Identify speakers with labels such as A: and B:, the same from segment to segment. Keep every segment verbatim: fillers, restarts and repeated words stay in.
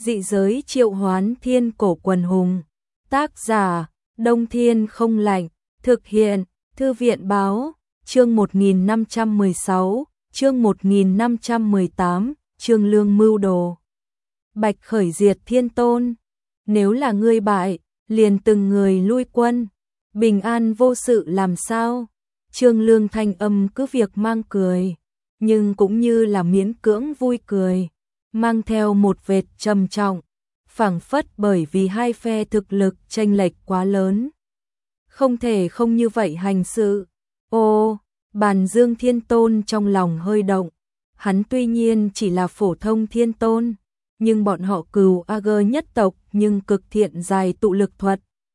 A: Dị giới triệu hoán thiên cổ quần hùng. Tác giả, Đông Thiên không lạnh. Thực hiện, Thư viện báo. Chương một nghìn năm trăm mười sáu, chương một nghìn năm trăm mười tám, Trương Lương mưu đồ. Bạch Khởi diệt Thiên Tôn. Nếu là ngươi bại, liền từng người lui quân. Bình an vô sự làm sao? Trương Lương thanh âm cứ việc mang cười, nhưng cũng như là miễn cưỡng vui cười, mang theo một vệt trầm trọng, phảng phất bởi vì hai phe thực lực chênh lệch quá lớn. Không thể không như vậy hành sự. Ô, Bàn Dương Thiên Tôn trong lòng hơi động. Hắn tuy nhiên chỉ là phổ thông thiên tôn, nhưng bọn họ Cừu A Gơ nhất tộc nhưng cực thiện dài tụ lực thuật.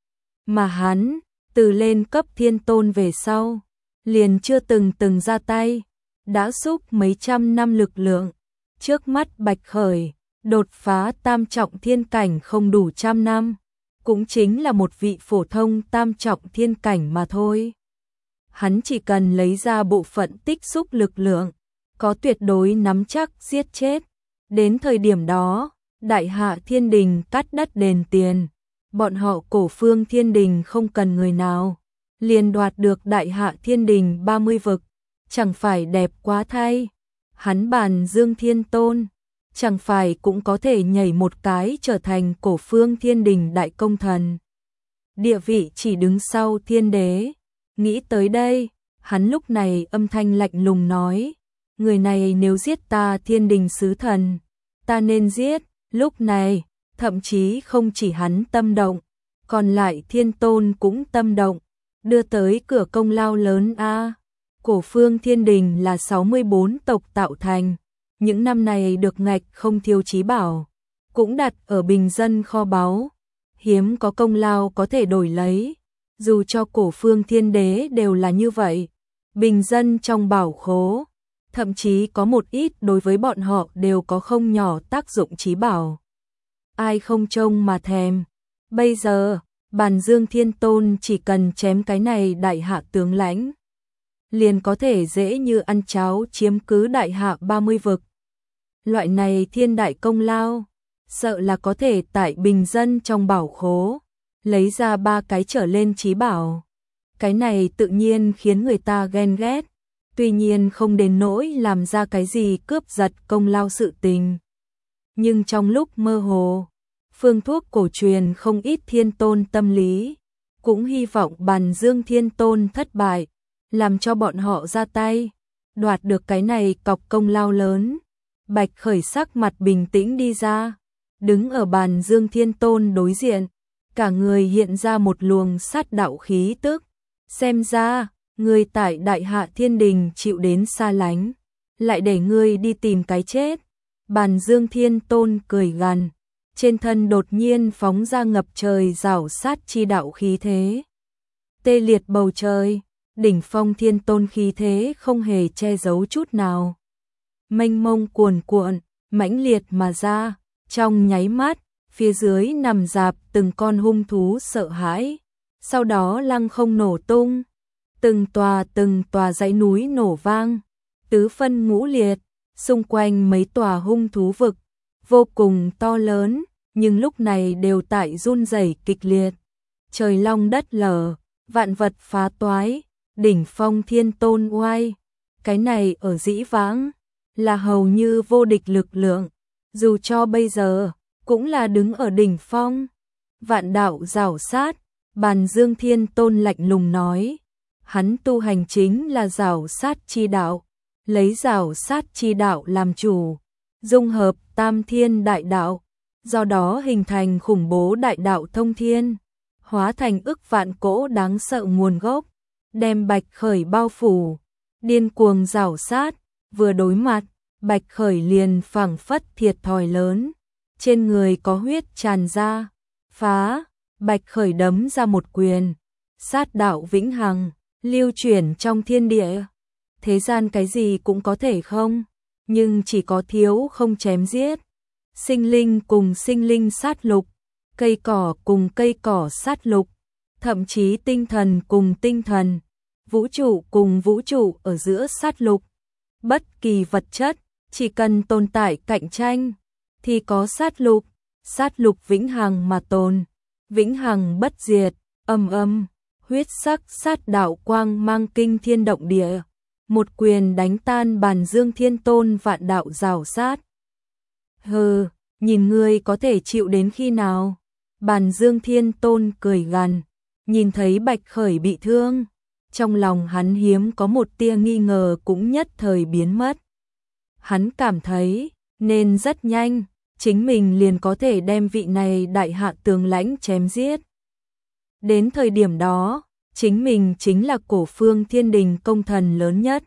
A: Mà hắn, từ lên cấp thiên tôn về sau, liền chưa từng từng ra tay, đã xúc mấy trăm năm lực lượng. Trước mắt Bạch Khởi, đột phá tam trọng thiên cảnh không đủ trăm năm, cũng chính là một vị phổ thông tam trọng thiên cảnh mà thôi. Hắn chỉ cần lấy ra bộ phận tích xúc lực lượng, có tuyệt đối nắm chắc giết chết. Đến thời điểm đó, Đại Hạ Thiên Đình cắt đất đền tiền, bọn họ Cổ Phương Thiên Đình không cần người nào, liền đoạt được Đại Hạ Thiên Đình ba mươi vực, chẳng phải đẹp quá thay. Hắn Bàn Dương Thiên Tôn, chẳng phải cũng có thể nhảy một cái trở thành Cổ Phương Thiên Đình đại công thần. Địa vị chỉ đứng sau Thiên Đế. Nghĩ tới đây, hắn lúc này âm thanh lạnh lùng nói, người này nếu giết ta Thiên Đình sứ thần, ta nên giết. Lúc này, thậm chí không chỉ hắn tâm động, còn lại Thiên Tôn cũng tâm động, đưa tới cửa công lao lớn a. Cổ Phương Thiên Đình là sáu mươi bốn tộc tạo thành, những năm này được ngạch không thiếu chí bảo, cũng đặt ở bình dân kho báu, hiếm có công lao có thể đổi lấy. Dù cho Cổ Phương Thiên Đế đều là như vậy, bình dân trong bảo khố, thậm chí có một ít đối với bọn họ đều có không nhỏ tác dụng chí bảo. Ai không trông mà thèm. Bây giờ, Bàn Dương Thiên Tôn chỉ cần chém cái này Đại Hạ tướng lãnh, liền có thể dễ như ăn cháo chiếm cứ Đại Hạ ba mươi vực. Loại này thiên đại công lao, sợ là có thể tại bình dân trong bảo khố lấy ra ba cái trở lên chí bảo. Cái này tự nhiên khiến người ta ghen ghét, tuy nhiên không đến nỗi làm ra cái gì cướp giật công lao sự tình. Nhưng trong lúc mơ hồ, phương thuốc cổ truyền không ít thiên tôn tâm lý, cũng hy vọng Bàn Dương Thiên Tôn thất bại, làm cho bọn họ ra tay, đoạt được cái này cọc công lao lớn. Bạch Khởi sắc mặt bình tĩnh đi ra, đứng ở Bàn Dương Thiên Tôn đối diện, cả người hiện ra một luồng sát đạo khí tức. Xem ra, người tại Đại Hạ Thiên Đình chịu đến xa lánh, lại để ngươi đi tìm cái chết. Bàn Dương Thiên Tôn cười gằn, trên thân đột nhiên phóng ra ngập trời rảo sát chi đạo khí thế. Tê liệt bầu trời, đỉnh phong Thiên Tôn khí thế không hề che giấu chút nào. Mênh mông cuồn cuộn, mãnh liệt mà ra, trong nháy mắt, phía dưới nằm rạp từng con hung thú sợ hãi, sau đó lăng không nổ tung, từng tòa từng tòa dãy núi nổ vang, tứ phân ngũ liệt, xung quanh mấy tòa hung thú vực, vô cùng to lớn, nhưng lúc này đều tại run rẩy kịch liệt. Trời long đất lở, vạn vật phá toái, đỉnh phong Thiên Tôn oai, cái này ở dĩ vãng là hầu như vô địch lực lượng, dù cho bây giờ cũng là đứng ở đỉnh phong. Vạn đạo rảo sát, Bàn Dương Thiên Tôn lạnh lùng nói, hắn tu hành chính là rảo sát chi đạo, lấy rảo sát chi đạo làm chủ, dung hợp tam thiên đại đạo, do đó hình thành khủng bố đại đạo thông thiên, hóa thành ức vạn cỗ đáng sợ nguồn gốc, đem Bạch Khởi bao phủ, điên cuồng rảo sát. Vừa đối mặt, Bạch Khởi liền phảng phất thiệt thòi lớn, trên người có huyết tràn ra, phá. Bạch Khởi đấm ra một quyền, sát đạo vĩnh hằng, lưu chuyển trong thiên địa. Thế gian cái gì cũng có thể không, nhưng chỉ có thiếu không chém giết. Sinh linh cùng sinh linh sát lục, cây cỏ cùng cây cỏ sát lục, thậm chí tinh thần cùng tinh thần, vũ trụ cùng vũ trụ ở giữa sát lục. Bất kỳ vật chất, chỉ cần tồn tại cạnh tranh, thì có sát lục. sát lục vĩnh hằng mà tồn, vĩnh hằng bất diệt, âm âm, huyết sắc sát đạo quang mang kinh thiên động địa, một quyền đánh tan Bàn Dương Thiên Tôn vạn đạo rào sát. Hừ, nhìn ngươi có thể chịu đến khi nào? Bàn Dương Thiên Tôn cười gằn, nhìn thấy Bạch Khởi bị thương, trong lòng hắn hiếm có một tia nghi ngờ cũng nhất thời biến mất. Hắn cảm thấy, nên rất nhanh, chính mình liền có thể đem vị này đại hạ tướng lãnh chém giết. Đến thời điểm đó, chính mình chính là Cổ Phương Thiên Đình công thần lớn nhất.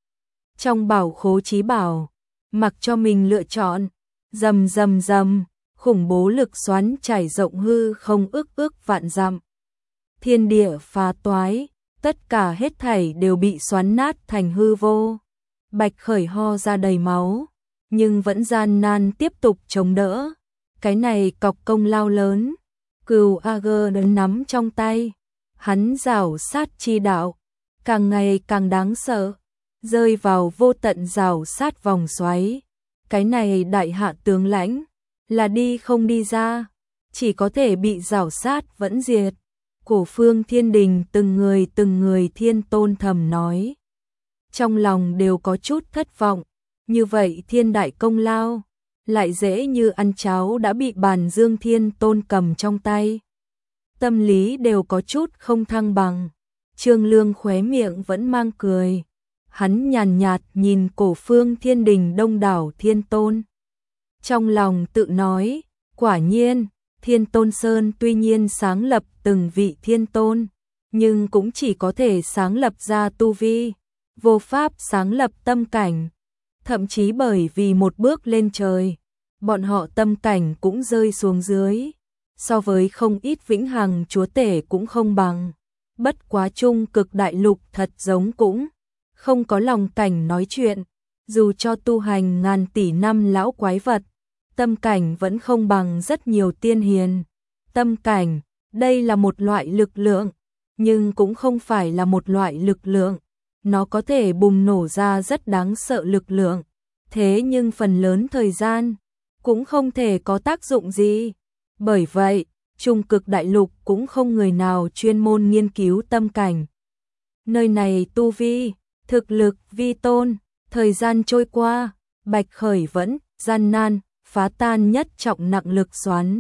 A: Trong bảo khố chí bảo, mặc cho mình lựa chọn, rầm rầm rầm, khủng bố lực xoắn trải rộng hư không ước ước vạn dặm. Thiên địa phá toái, tất cả hết thảy đều bị xoắn nát thành hư vô. Bạch Khởi ho ra đầy máu, nhưng vẫn gian nan tiếp tục chống đỡ. Cái này cọc công lao lớn, Cửu A Gơ đấn nắm trong tay, hắn rảo sát chi đạo, càng ngày càng đáng sợ, rơi vào vô tận rào sát vòng xoáy. Cái này đại hạ tướng lãnh, là đi không đi ra, chỉ có thể bị rào sát vẫn diệt. Cổ Phương Thiên Đình từng người từng người thiên tôn thầm nói. Trong lòng đều có chút thất vọng, như vậy thiên đại công lao, lại dễ như ăn cháo đã bị Bàn Dương Thiên Tôn cầm trong tay. Tâm lý đều có chút không thăng bằng, Trương Lương khóe miệng vẫn mang cười. Hắn nhàn nhạt nhìn Cổ Phương Thiên Đình đông đảo thiên tôn. Trong lòng tự nói, quả nhiên, Thiên Tôn Sơn tuy nhiên sáng lập từng vị thiên tôn, nhưng cũng chỉ có thể sáng lập ra tu vi, vô pháp sáng lập tâm cảnh. Thậm chí bởi vì một bước lên trời, bọn họ tâm cảnh cũng rơi xuống dưới, so với không ít vĩnh hằng chúa tể cũng không bằng. Bất quá chung cực đại lục thật giống cũng không có lòng cảnh nói chuyện, dù cho tu hành ngàn tỷ năm lão quái vật, tâm cảnh vẫn không bằng rất nhiều tiên hiền. Tâm cảnh, đây là một loại lực lượng, nhưng cũng không phải là một loại lực lượng, nó có thể bùng nổ ra rất đáng sợ lực lượng, thế nhưng phần lớn thời gian cũng không thể có tác dụng gì. Bởi vậy, trung cực đại lục cũng không người nào chuyên môn nghiên cứu tâm cảnh. Nơi này tu vi, thực lực vi tôn, thời gian trôi qua, Bạch Khởi vẫn gian nan phá tan nhất trọng nặng lực xoắn.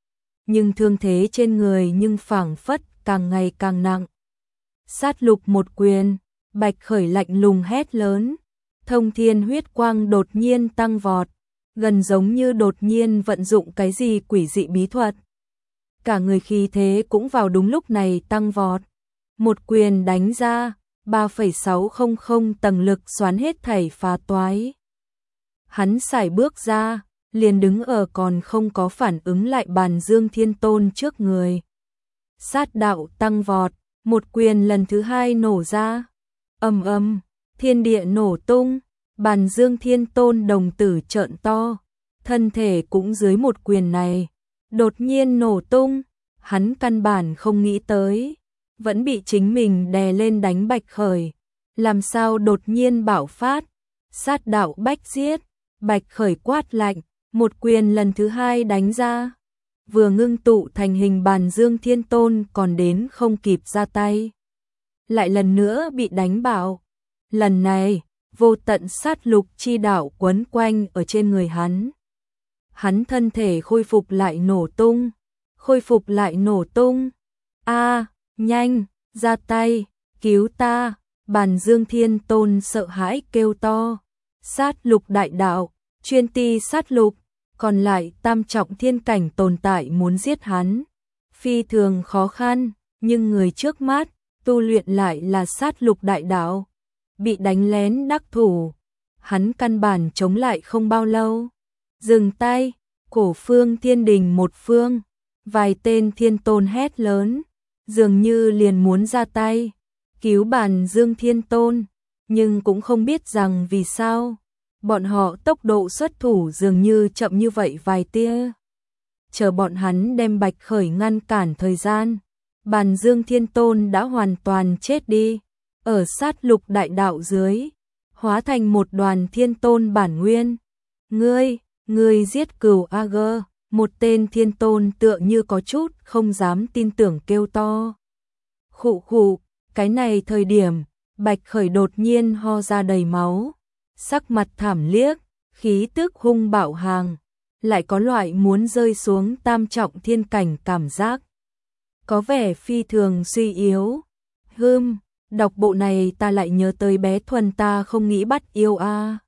A: Nhưng thương thế trên người nhưng phảng phất càng ngày càng nặng. Sát lục một quyền, Bạch Khởi lạnh lùng hét lớn, thông thiên huyết quang đột nhiên tăng vọt, gần giống như đột nhiên vận dụng cái gì quỷ dị bí thuật. Cả người khí thế cũng vào đúng lúc này tăng vọt. Một quyền đánh ra, ba phẩy sáu không không tầng lực xoắn hết thảy phá toái. Hắn sải bước ra, liền đứng ở còn không có phản ứng lại Bàn Dương Thiên Tôn trước người. Sát đạo tăng vọt, một quyền lần thứ hai nổ ra. Ầm ầm, thiên địa nổ tung, Bàn Dương Thiên Tôn đồng tử trợn to, thân thể cũng dưới một quyền này đột nhiên nổ tung, hắn căn bản không nghĩ tới, vẫn bị chính mình đè lên đánh Bạch Khởi, làm sao đột nhiên bạo phát, sát đạo bách giết. Bạch Khởi quát lạnh, một quyền lần thứ hai đánh ra, vừa ngưng tụ thành hình Bàn Dương Thiên Tôn còn đến không kịp ra tay, lại lần nữa bị đánh bạo. Lần này, vô tận sát lục chi đạo quấn quanh ở trên người hắn. Hắn thân thể khôi phục lại nổ tung, khôi phục lại nổ tung. A, nhanh, ra tay, cứu ta! Bàn Dương Thiên Tôn sợ hãi kêu to. Sát lục đại đạo, chuyên ti sát lục, còn lại tam trọng thiên cảnh tồn tại muốn giết hắn, phi thường khó khăn, nhưng người trước mắt tu luyện lại là sát lục đại đạo, bị đánh lén đắc thủ, hắn căn bản chống lại không bao lâu. Dừng tay, Cổ Phương Thiên Đình một phương, vài tên thiên tôn hét lớn, dường như liền muốn ra tay cứu Bàn Dương Thiên Tôn, nhưng cũng không biết rằng vì sao bọn họ tốc độ xuất thủ dường như chậm như vậy vài tia. Chờ bọn hắn đem Bạch Khởi ngăn cản thời gian, Bàn Dương Thiên Tôn đã hoàn toàn chết đi, ở sát lục đại đạo dưới, hóa thành một đoàn thiên tôn bản nguyên. Ngươi, ngươi giết Cửu A Gơ, Một tên thiên tôn tựa như có chút không dám tin tưởng kêu to. Khụ khụ, cái này thời điểm, Bạch Khởi đột nhiên ho ra đầy máu, sắc mặt thảm liếc, khí tức hung bạo hàng, lại có loại muốn rơi xuống tam trọng thiên cảnh cảm giác. Có vẻ phi thường suy yếu. Hưm, đọc bộ này ta lại nhớ tới bé Thuần ta không nghĩ bắt yêu a.